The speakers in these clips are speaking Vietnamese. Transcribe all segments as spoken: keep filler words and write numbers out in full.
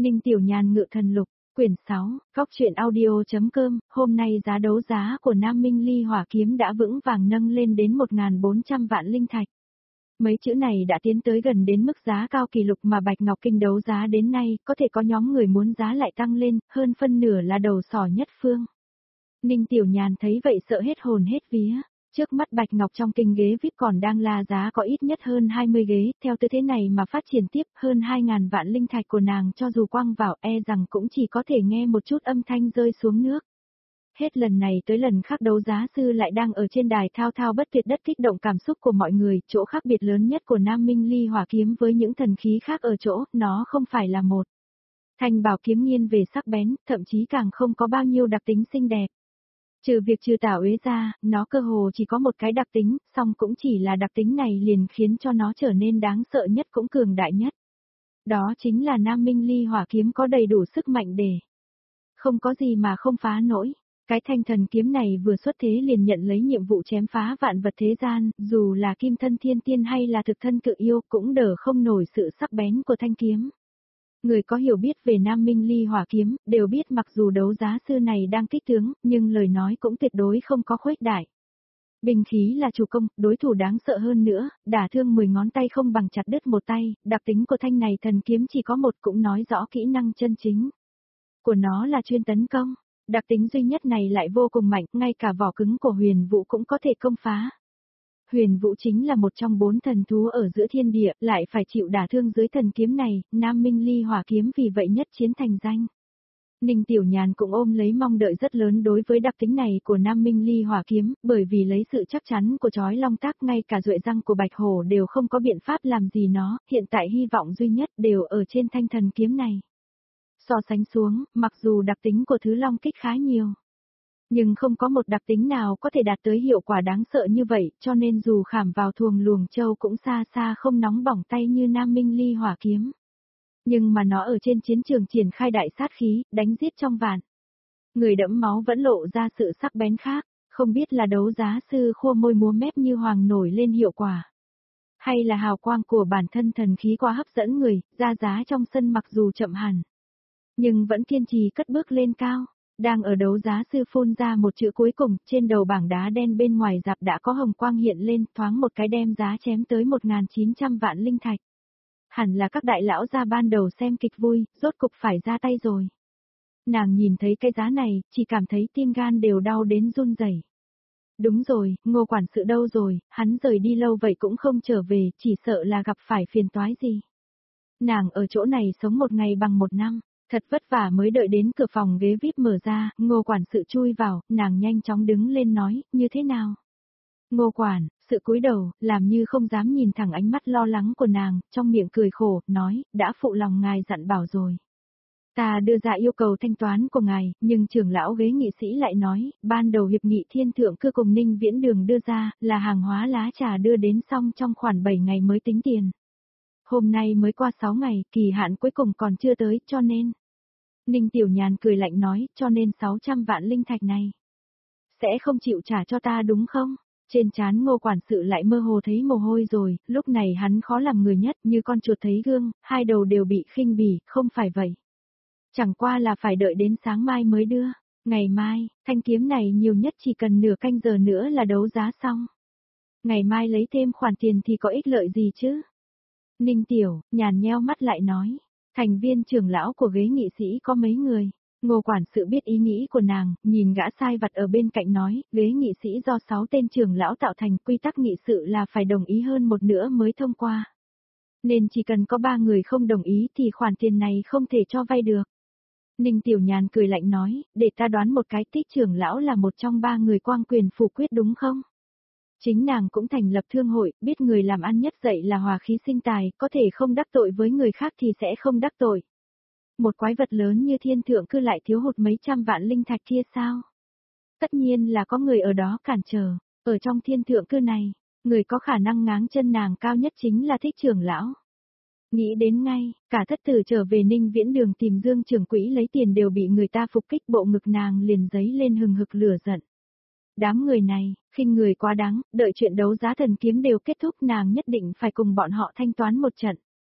Ninh Tiểu Nhàn ngự thần lục, quyển sáu, góc truyện audio.com, hôm nay giá đấu giá của Nam Minh Ly hỏa kiếm đã vững vàng nâng lên đến một nghìn bốn trăm vạn linh thạch. Mấy chữ này đã tiến tới gần đến mức giá cao kỷ lục mà Bạch Ngọc Kinh đấu giá đến nay, có thể có nhóm người muốn giá lại tăng lên, hơn phân nửa là đầu sỏ nhất phương. Ninh Tiểu Nhàn thấy vậy sợ hết hồn hết vía. Trước mắt Bạch Ngọc trong kinh ghế vi ai pi còn đang la giá có ít nhất hơn hai mươi ghế, theo tư thế này mà phát triển tiếp hơn hai nghìn vạn linh thạch của nàng cho dù quăng vào e rằng cũng chỉ có thể nghe một chút âm thanh rơi xuống nước. Hết lần này tới lần khác đấu giá sư lại đang ở trên đài thao thao bất tuyệt đất kích động cảm xúc của mọi người, chỗ khác biệt lớn nhất của Nam Minh Ly hỏa kiếm với những thần khí khác ở chỗ, nó không phải là một thanh bảo kiếm nghiêng về sắc bén, thậm chí càng không có bao nhiêu đặc tính xinh đẹp. Trừ việc trừ tả uế ra, nó cơ hồ chỉ có một cái đặc tính, song cũng chỉ là đặc tính này liền khiến cho nó trở nên đáng sợ nhất cũng cường đại nhất. Đó chính là Nam Minh Ly hỏa kiếm có đầy đủ sức mạnh để không có gì mà không phá nổi. Cái thanh thần kiếm này vừa xuất thế liền nhận lấy nhiệm vụ chém phá vạn vật thế gian, dù là kim thân thiên tiên hay là thực thân cự yêu cũng đỡ không nổi sự sắc bén của thanh kiếm. Người có hiểu biết về Nam Minh Ly hỏa kiếm, đều biết mặc dù đấu giá sư này đang kích tướng, nhưng lời nói cũng tuyệt đối không có khuếch đại. Binh khí là chủ công, đối thủ đáng sợ hơn nữa, đả thương mười ngón tay không bằng chặt đứt một tay, đặc tính của thanh này thần kiếm chỉ có một cũng nói rõ kỹ năng chân chính của nó là chuyên tấn công. Đặc tính duy nhất này lại vô cùng mạnh, ngay cả vỏ cứng của huyền vũ cũng có thể công phá. Huyền vũ chính là một trong bốn thần thú ở giữa thiên địa, lại phải chịu đả thương dưới thần kiếm này, Nam Minh Ly hỏa kiếm vì vậy nhất chiến thành danh. Ninh Tiểu Nhàn cũng ôm lấy mong đợi rất lớn đối với đặc tính này của Nam Minh Ly hỏa kiếm, bởi vì lấy sự chắc chắn của chói long tác ngay cả duệ răng của bạch hổ đều không có biện pháp làm gì nó, hiện tại hy vọng duy nhất đều ở trên thanh thần kiếm này. So sánh xuống, mặc dù đặc tính của thứ long kích khá nhiều, nhưng không có một đặc tính nào có thể đạt tới hiệu quả đáng sợ như vậy, cho nên dù khảm vào thuồng luồng châu cũng xa xa không nóng bỏng tay như Nam Minh Ly hỏa kiếm. Nhưng mà nó ở trên chiến trường triển khai đại sát khí, đánh giết trong vạn người đẫm máu vẫn lộ ra sự sắc bén khác, không biết là đấu giá sư khô môi múa mép như hoàng nổi lên hiệu quả, hay là hào quang của bản thân thần khí quá hấp dẫn người, ra giá trong sân mặc dù chậm hẳn, nhưng vẫn kiên trì cất bước lên cao. Đang ở đấu giá sư phun ra một chữ cuối cùng, trên đầu bảng đá đen bên ngoài dạp đã có hồng quang hiện lên, thoáng một cái đem giá chém tới một nghìn chín trăm vạn linh thạch. Hẳn là các đại lão ra ban đầu xem kịch vui, rốt cục phải ra tay rồi. Nàng nhìn thấy cái giá này, chỉ cảm thấy tim gan đều đau đến run rẩy. Đúng rồi, Ngô quản sự đâu rồi, hắn rời đi lâu vậy cũng không trở về, chỉ sợ là gặp phải phiền toái gì. Nàng ở chỗ này sống một ngày bằng một năm. Thật vất vả mới đợi đến cửa phòng ghế vi ai pi mở ra, Ngô quản sự chui vào, nàng nhanh chóng đứng lên nói, như thế nào? Ngô quản, sự cúi đầu, làm như không dám nhìn thẳng ánh mắt lo lắng của nàng, trong miệng cười khổ, nói, đã phụ lòng ngài dặn bảo rồi. Ta đưa ra yêu cầu thanh toán của ngài, nhưng trưởng lão ghế nghị sĩ lại nói, ban đầu hiệp nghị thiên thượng cư cùng Ninh Viễn Đường đưa ra, là hàng hóa lá trà đưa đến xong trong khoảng bảy ngày mới tính tiền. Hôm nay mới qua sáu ngày, kỳ hạn cuối cùng còn chưa tới, cho nên... Ninh Tiểu Nhàn cười lạnh nói, cho nên sáu trăm vạn linh thạch này sẽ không chịu trả cho ta đúng không? Trên trán Ngô quản sự lại mơ hồ thấy mồ hôi rồi, lúc này hắn khó làm người nhất, như con chuột thấy gương, hai đầu đều bị khinh bỉ, không phải vậy. Chẳng qua là phải đợi đến sáng mai mới đưa. Ngày mai, thanh kiếm này nhiều nhất chỉ cần nửa canh giờ nữa là đấu giá xong. Ngày mai lấy thêm khoản tiền thì có ích lợi gì chứ? Ninh Tiểu Nhàn nheo mắt lại nói. Thành viên trưởng lão của ghế nghị sĩ có mấy người? Ngô quản sự biết ý nghĩ của nàng, nhìn gã sai vặt ở bên cạnh nói, ghế nghị sĩ do sáu tên trưởng lão tạo thành, quy tắc nghị sự là phải đồng ý hơn một nửa mới thông qua. Nên chỉ cần có ba người không đồng ý thì khoản tiền này không thể cho vay được. Ninh Tiểu Nhàn cười lạnh nói, để ta đoán một cái, Tích trưởng lão là một trong ba người quang quyền phủ quyết đúng không? Chính nàng cũng thành lập thương hội, biết người làm ăn nhất dạy là hòa khí sinh tài, có thể không đắc tội với người khác thì sẽ không đắc tội. Một quái vật lớn như thiên thượng cư lại thiếu hụt mấy trăm vạn linh thạch kia sao? Tất nhiên là có người ở đó cản trở, ở trong thiên thượng cư này, người có khả năng ngáng chân nàng cao nhất chính là Thích trưởng lão. Nghĩ đến ngay, cả thất tử trở về Ninh Viễn Đường tìm Dương trưởng quỹ lấy tiền đều bị người ta phục kích, bộ ngực nàng liền giấy lên hừng hực lửa giận. Đám người này, khinh người quá đáng, đợi chuyện đấu giá thần kiếm đều kết thúc nàng nhất định phải cùng bọn họ thanh toán một trận.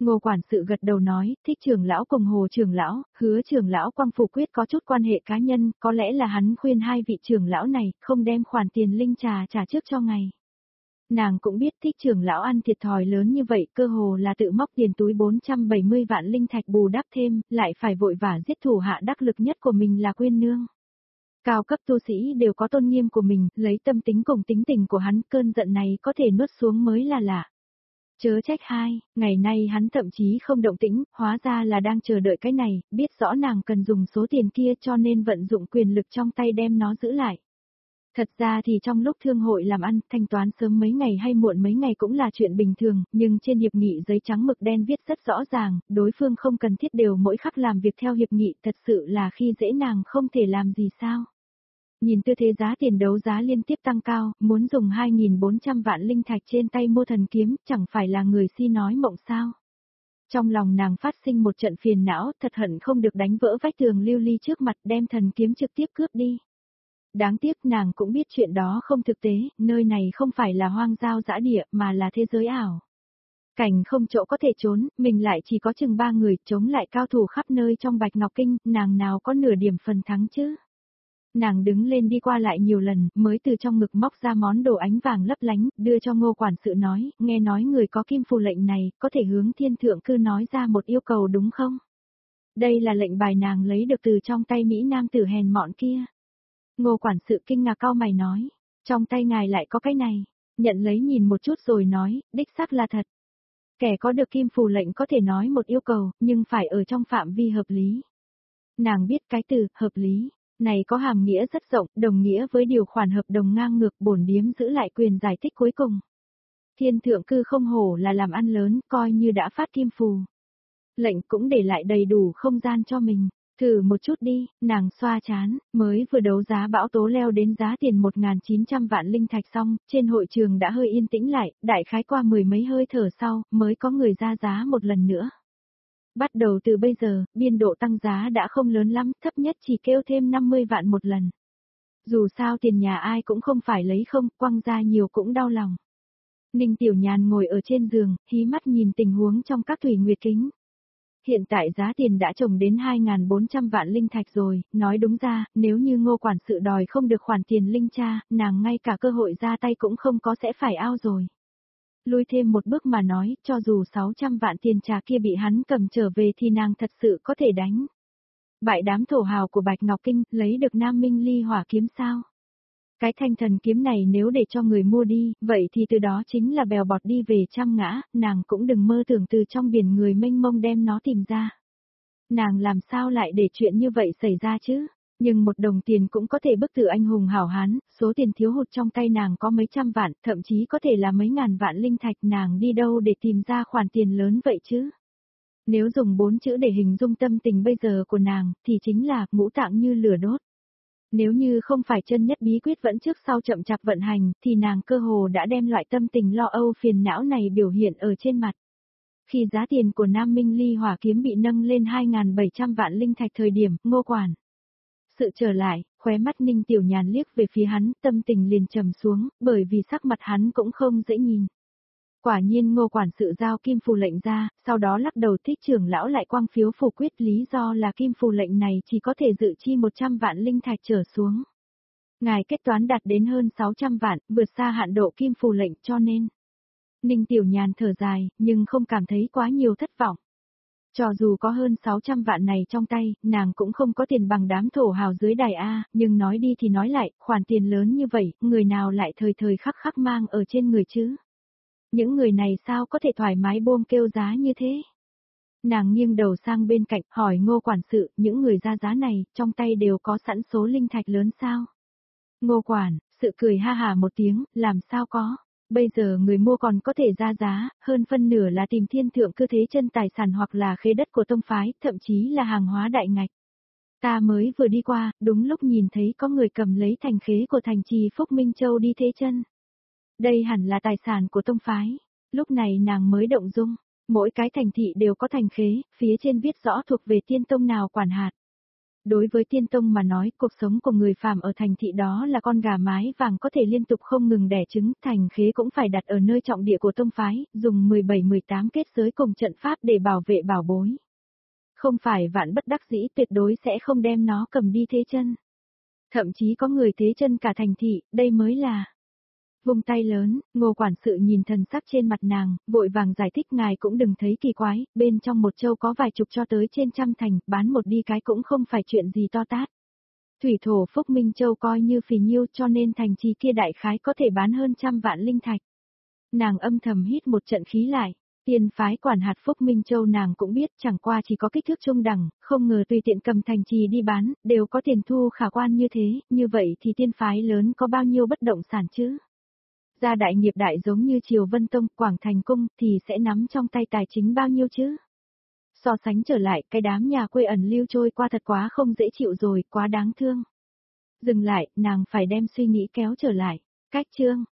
Ngô quản sự gật đầu nói, Thích trưởng lão cùng Hồ trưởng lão, Hứa trưởng lão Quang Phủ Quyết có chút quan hệ cá nhân, có lẽ là hắn khuyên hai vị trưởng lão này không đem khoản tiền linh trà trả trước cho ngày. Nàng cũng biết Thích trưởng lão ăn thiệt thòi lớn như vậy, cơ hồ là tự móc tiền túi bốn trăm bảy mươi vạn linh thạch bù đắp thêm, lại phải vội vã giết thủ hạ đắc lực nhất của mình là Quyên Nương. Cao cấp tu sĩ đều có tôn nghiêm của mình, lấy tâm tính cùng tính tình của hắn, cơn giận này có thể nuốt xuống mới là lạ. Chớ trách hai, ngày nay hắn thậm chí không động tĩnh, hóa ra là đang chờ đợi cái này, biết rõ nàng cần dùng số tiền kia cho nên vận dụng quyền lực trong tay đem nó giữ lại. Thật ra thì trong lúc thương hội làm ăn, thanh toán sớm mấy ngày hay muộn mấy ngày cũng là chuyện bình thường, nhưng trên hiệp nghị giấy trắng mực đen viết rất rõ ràng, đối phương không cần thiết đều mỗi khắc làm việc theo hiệp nghị, thật sự là khi dễ nàng không thể làm gì sao. Nhìn tư thế giá tiền đấu giá liên tiếp tăng cao, muốn dùng hai nghìn bốn trăm vạn linh thạch trên tay mua thần kiếm, chẳng phải là người si nói mộng sao. Trong lòng nàng phát sinh một trận phiền não, thật hận không được đánh vỡ vách tường lưu ly trước mặt đem thần kiếm trực tiếp cướp đi. Đáng tiếc nàng cũng biết chuyện đó không thực tế, nơi này không phải là hoang giao dã địa mà là thế giới ảo. Cảnh không chỗ có thể trốn, mình lại chỉ có chừng ba người chống lại cao thủ khắp nơi trong Bạch Ngọc Kinh, nàng nào có nửa điểm phần thắng chứ. Nàng đứng lên đi qua lại nhiều lần, mới từ trong ngực móc ra món đồ ánh vàng lấp lánh, đưa cho Ngô quản sự nói, nghe nói người có kim phù lệnh này, có thể hướng thiên thượng cư nói ra một yêu cầu đúng không? Đây là lệnh bài nàng lấy được từ trong tay Mỹ nam tử hèn mọn kia. Ngô quản sự kinh ngạc cau mày nói, trong tay ngài lại có cái này, nhận lấy nhìn một chút rồi nói, đích xác là thật. Kẻ có được kim phù lệnh có thể nói một yêu cầu, nhưng phải ở trong phạm vi hợp lý. Nàng biết cái từ, hợp lý. Này có hàm nghĩa rất rộng, đồng nghĩa với điều khoản hợp đồng ngang ngược, bổn điếm giữ lại quyền giải thích cuối cùng. Thiên thượng cư không hổ là làm ăn lớn, coi như đã phát kim phù. Lệnh cũng để lại đầy đủ không gian cho mình. Thử một chút đi, nàng xoa chán, mới vừa đấu giá bão tố leo đến giá tiền một nghìn chín trăm vạn linh thạch xong, trên hội trường đã hơi yên tĩnh lại, đại khái qua mười mấy hơi thở sau, mới có người ra giá một lần nữa. Bắt đầu từ bây giờ, biên độ tăng giá đã không lớn lắm, thấp nhất chỉ kêu thêm năm mươi vạn một lần. Dù sao tiền nhà ai cũng không phải lấy không, quăng ra nhiều cũng đau lòng. Ninh Tiểu Nhàn ngồi ở trên giường, hí mắt nhìn tình huống trong các thủy nguyệt kính. Hiện tại giá tiền đã trồng đến hai nghìn bốn trăm vạn linh thạch rồi, nói đúng ra, nếu như Ngô quản sự đòi không được khoản tiền linh tra, nàng ngay cả cơ hội ra tay cũng không có sẽ phải ao rồi. Lui thêm một bước mà nói, cho dù sáu trăm vạn tiền trà kia bị hắn cầm trở về thì nàng thật sự có thể đánh. Bại đám thổ hào của Bạch Ngọc Kinh, lấy được Nam Minh Ly hỏa kiếm sao? Cái thanh thần kiếm này nếu để cho người mua đi, vậy thì từ đó chính là bèo bọt đi về trăm ngã, nàng cũng đừng mơ tưởng từ trong biển người mênh mông đem nó tìm ra. Nàng làm sao lại để chuyện như vậy xảy ra chứ? Nhưng một đồng tiền cũng có thể bức tử anh hùng hảo hán, số tiền thiếu hụt trong tay nàng có mấy trăm vạn, thậm chí có thể là mấy ngàn vạn linh thạch, nàng đi đâu để tìm ra khoản tiền lớn vậy chứ? Nếu dùng bốn chữ để hình dung tâm tình bây giờ của nàng, thì chính là ngũ tạng như lửa đốt. Nếu như không phải chân nhất bí quyết vẫn trước sau chậm chạp vận hành, thì nàng cơ hồ đã đem loại tâm tình lo âu phiền não này biểu hiện ở trên mặt. Khi giá tiền của Nam Minh Ly hỏa kiếm bị nâng lên hai nghìn bảy trăm vạn linh thạch thời điểm, Ngô quản sự trở lại, khóe mắt Ninh Tiểu Nhàn liếc về phía hắn, tâm tình liền trầm xuống, bởi vì sắc mặt hắn cũng không dễ nhìn. Quả nhiên Ngô quản sự giao kim phù lệnh ra, sau đó lắc đầu Thích trưởng lão lại quang phiếu phủ quyết, lý do là kim phù lệnh này chỉ có thể dự chi một trăm vạn linh thạch trở xuống. Ngài kết toán đạt đến hơn sáu trăm vạn, vượt xa hạn độ kim phù lệnh cho nên. Ninh Tiểu Nhàn thở dài, nhưng không cảm thấy quá nhiều thất vọng. Cho dù có hơn sáu trăm vạn này trong tay, nàng cũng không có tiền bằng đám thổ hào dưới đài A, nhưng nói đi thì nói lại, khoản tiền lớn như vậy, người nào lại thời thời khắc khắc mang ở trên người chứ? Những người này sao có thể thoải mái buông kêu giá như thế? Nàng nghiêng đầu sang bên cạnh, hỏi Ngô quản sự, những người ra giá này, trong tay đều có sẵn số linh thạch lớn sao? Ngô quản sự cười ha hà một tiếng, làm sao có? Bây giờ người mua còn có thể ra giá, hơn phân nửa là tìm thiên thượng cư thế chân tài sản hoặc là khế đất của tông phái, thậm chí là hàng hóa đại ngạch. Ta mới vừa đi qua, đúng lúc nhìn thấy có người cầm lấy thành khế của thành trì Phúc Minh Châu đi thế chân. Đây hẳn là tài sản của tông phái. Lúc này nàng mới động dung, mỗi cái thành thị đều có thành khế, phía trên viết rõ thuộc về tiên tông nào quản hạt. Đối với tiên tông mà nói, cuộc sống của người phàm ở thành thị đó là con gà mái vàng có thể liên tục không ngừng đẻ trứng, thành khế cũng phải đặt ở nơi trọng địa của tông phái, dùng mười bảy mười tám kết giới cùng trận pháp để bảo vệ bảo bối. Không phải vạn bất đắc dĩ tuyệt đối sẽ không đem nó cầm đi thế chân. Thậm chí có người thế chân cả thành thị, đây mới là... Vung tay lớn, Ngô quản sự nhìn thần sắc trên mặt nàng, vội vàng giải thích ngài cũng đừng thấy kỳ quái, bên trong một châu có vài chục cho tới trên trăm thành, bán một đi cái cũng không phải chuyện gì to tát. Thủy thổ Phúc Minh Châu coi như phì nhiêu cho nên thành trì kia đại khái có thể bán hơn trăm vạn linh thạch. Nàng âm thầm hít một trận khí lại. Tiên phái quản hạt Phúc Minh Châu nàng cũng biết chẳng qua chỉ có kích thước trung đẳng, không ngờ tùy tiện cầm thành trì đi bán, đều có tiền thu khả quan như thế, như vậy thì tiên phái lớn có bao nhiêu bất động sản chứ? Gia đại nghiệp đại giống như Triều Vân Tông, Quảng Thành Cung thì sẽ nắm trong tay tài chính bao nhiêu chứ? So sánh trở lại, cái đám nhà quê ẩn lưu trôi qua thật quá không dễ chịu rồi, quá đáng thương. Dừng lại, nàng phải đem suy nghĩ kéo trở lại. Cách chương,